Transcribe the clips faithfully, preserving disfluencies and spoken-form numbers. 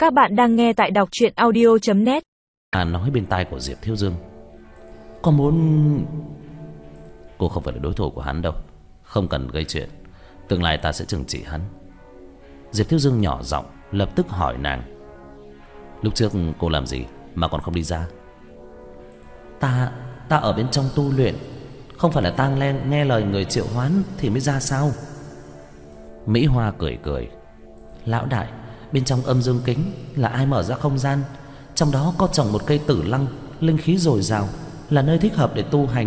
Các bạn đang nghe tại đọc truyện audio chấm net. À, nói bên tai của Diệp Thiếu Dương: có muốn... Cô không phải là đối thủ của hắn đâu, không cần gây chuyện, tương lai ta sẽ trừng trị hắn. Diệp Thiếu Dương nhỏ giọng lập tức hỏi nàng: lúc trước cô làm gì mà còn không đi ra? Ta, ta ở bên trong tu luyện, không phải là ta nghe, nghe lời người triệu hoán thì mới ra sao? Mỹ Hoa cười cười: lão đại, bên trong âm dương kính là ai mở ra không gian, trong đó có trồng một cây tử lăng, linh khí dồi dào, là nơi thích hợp để tu hành.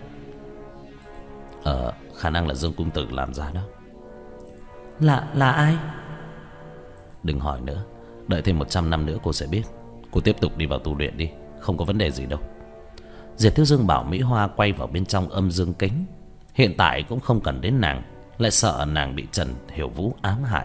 Ờ, khả năng là Dương Cung Tử làm ra đó. Là, là ai? Đừng hỏi nữa, đợi thêm một trăm năm nữa cô sẽ biết. Cô tiếp tục đi vào tu luyện đi, không có vấn đề gì đâu. Diệp Thiếu Dương bảo Mỹ Hoa quay vào bên trong âm dương kính. Hiện tại cũng không cần đến nàng, lại sợ nàng bị Trần Hiểu Vũ ám hại.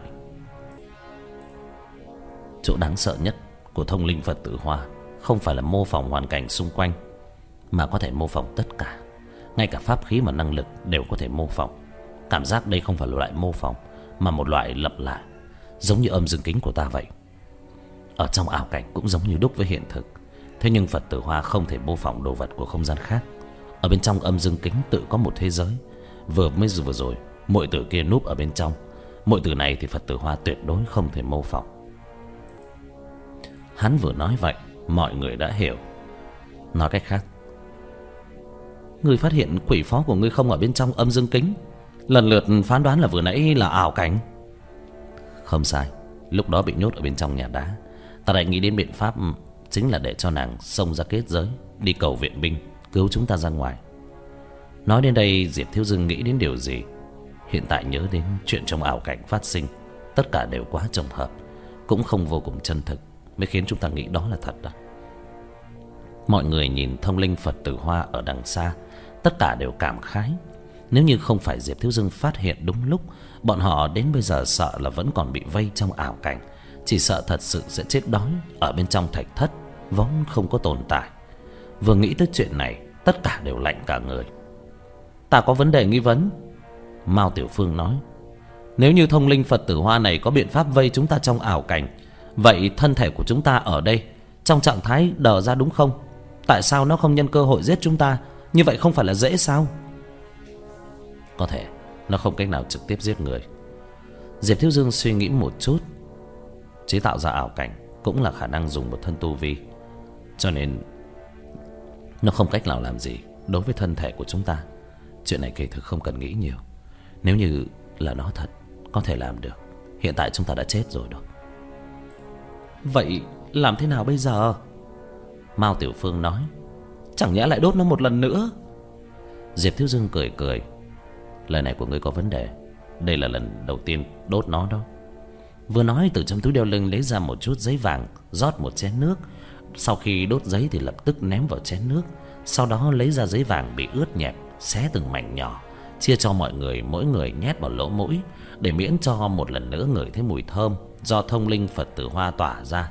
Chỗ đáng sợ nhất của thông linh Phật tử Hoa không phải là mô phỏng hoàn cảnh xung quanh, mà có thể mô phỏng tất cả. Ngay cả pháp khí và năng lực đều có thể mô phỏng. Cảm giác đây không phải là loại mô phỏng, mà một loại lặp lại, giống như âm dương kính của ta vậy. Ở trong ảo cảnh cũng giống như đúc với hiện thực. Thế nhưng Phật tử Hoa không thể mô phỏng đồ vật của không gian khác. Ở bên trong âm dương kính tự có một thế giới. Vừa mới vừa rồi muội tử kia núp ở bên trong, muội tử này thì Phật tử Hoa tuyệt đối không thể mô phỏng. Hắn vừa nói vậy, mọi người đã hiểu. Nói cách khác, ngươi phát hiện quỷ phó của ngươi không ở bên trong âm dương kính, lần lượt phán đoán là vừa nãy là ảo cảnh. Không sai, lúc đó bị nhốt ở bên trong nhà đá. Ta lại nghĩ đến biện pháp, chính là để cho nàng xông ra kết giới, đi cầu viện binh, cứu chúng ta ra ngoài. Nói đến đây, Diệp Thiếu Dương nghĩ đến điều gì? Hiện tại nhớ đến chuyện trong ảo cảnh phát sinh, tất cả đều quá trùng hợp, cũng không vô cùng chân thực, mới khiến chúng ta nghĩ đó là thật đó. Mọi người nhìn thông linh Phật tử Hoa ở đằng xa, tất cả đều cảm khái. Nếu như không phải Diệp Thiếu Dương phát hiện đúng lúc, bọn họ đến bây giờ sợ là vẫn còn bị vây trong ảo cảnh, chỉ sợ thật sự sẽ chết đói ở bên trong thạch thất vốn không có tồn tại. Vừa nghĩ tới chuyện này, tất cả đều lạnh cả người. Ta có vấn đề nghi vấn. Mao Tiểu Phương nói: nếu như thông linh Phật tử Hoa này có biện pháp vây chúng ta trong ảo cảnh, vậy thân thể của chúng ta ở đây trong trạng thái đờ ra đúng không? Tại sao nó không nhân cơ hội giết chúng ta? Như vậy không phải là dễ sao? Có thể nó không cách nào trực tiếp giết người. Diệp Thiếu Dương suy nghĩ một chút. Chế tạo ra ảo cảnh cũng là khả năng dùng một thân tu vi, cho nên nó không cách nào làm gì đối với thân thể của chúng ta. Chuyện này kỳ thực không cần nghĩ nhiều. Nếu như là nó thật, có thể làm được, hiện tại chúng ta đã chết rồi đó. Vậy làm thế nào bây giờ? Mao Tiểu Phương nói: chẳng nhẽ lại đốt nó một lần nữa? Diệp Thiếu Dương cười cười: lời này của ngươi có vấn đề. Đây là lần đầu tiên đốt nó đó. Vừa nói, từ trong túi đeo lưng lấy ra một chút giấy vàng, rót một chén nước. Sau khi đốt giấy thì lập tức ném vào chén nước. Sau đó lấy ra giấy vàng bị ướt nhẹp, xé từng mảnh nhỏ, chia cho mọi người, mỗi người nhét vào lỗ mũi, để miễn cho một lần nữa ngửi thấy mùi thơm do thông linh Phật tử Hoa tỏa ra.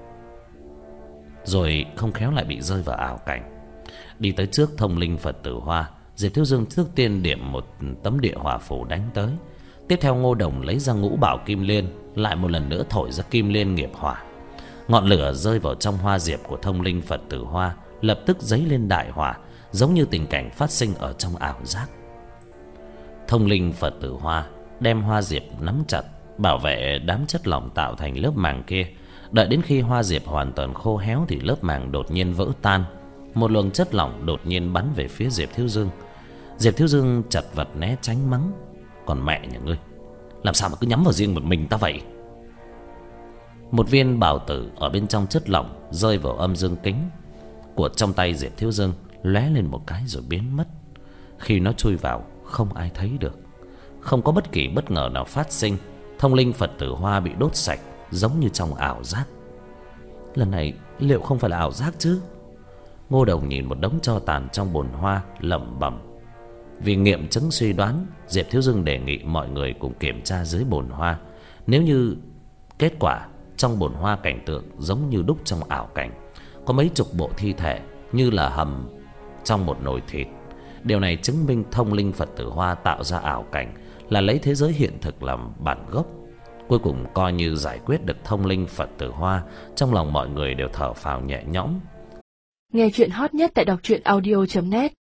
Rồi không khéo lại bị rơi vào ảo cảnh. Đi tới trước thông linh Phật tử Hoa, Diệp Thiếu Dương trước tiên điểm một tấm địa hỏa phù đánh tới. Tiếp theo Ngô Đồng lấy ra ngũ bảo kim liên, lại một lần nữa thổi ra kim liên nghiệp hỏa. Ngọn lửa rơi vào trong hoa diệp của thông linh Phật tử Hoa, lập tức dấy lên đại hỏa, giống như tình cảnh phát sinh ở trong ảo giác. Thông linh Phật tử Hoa đem hoa diệp nắm chặt, bảo vệ đám chất lỏng tạo thành lớp màng kia. Đợi đến khi hoa diệp hoàn toàn khô héo thì lớp màng đột nhiên vỡ tan. Một luồng chất lỏng đột nhiên bắn về phía Diệp Thiếu Dương. Diệp Thiếu Dương chật vật né tránh, mắng: còn mẹ nhà ngươi, làm sao mà cứ nhắm vào riêng một mình ta vậy? Một viên bảo tử ở bên trong chất lỏng rơi vào âm dương kính của trong tay Diệp Thiếu Dương, lóe lên một cái rồi biến mất. Khi nó chui vào, không ai thấy được. Không có bất kỳ bất ngờ nào phát sinh. Thông linh Phật tử Hoa bị đốt sạch, giống như trong ảo giác. Lần này liệu không phải là ảo giác chứ? Ngô Đồng nhìn một đống tro tàn trong bồn hoa, lẩm bẩm. Vì nghiệm chứng suy đoán, Diệp Thiếu Dương đề nghị mọi người cùng kiểm tra dưới bồn hoa. Nếu như kết quả trong bồn hoa cảnh tượng giống như đúc trong ảo cảnh, có mấy chục bộ thi thể như là hầm trong một nồi thịt, điều này chứng minh thông linh Phật tử Hoa tạo ra ảo cảnh là lấy thế giới hiện thực làm bản gốc. Cuối cùng coi như giải quyết được thông linh Phật tử Hoa. Trong lòng mọi người đều thở phào nhẹ nhõm. Nghe chuyện hot nhất tại đọc truyện audio chấm net.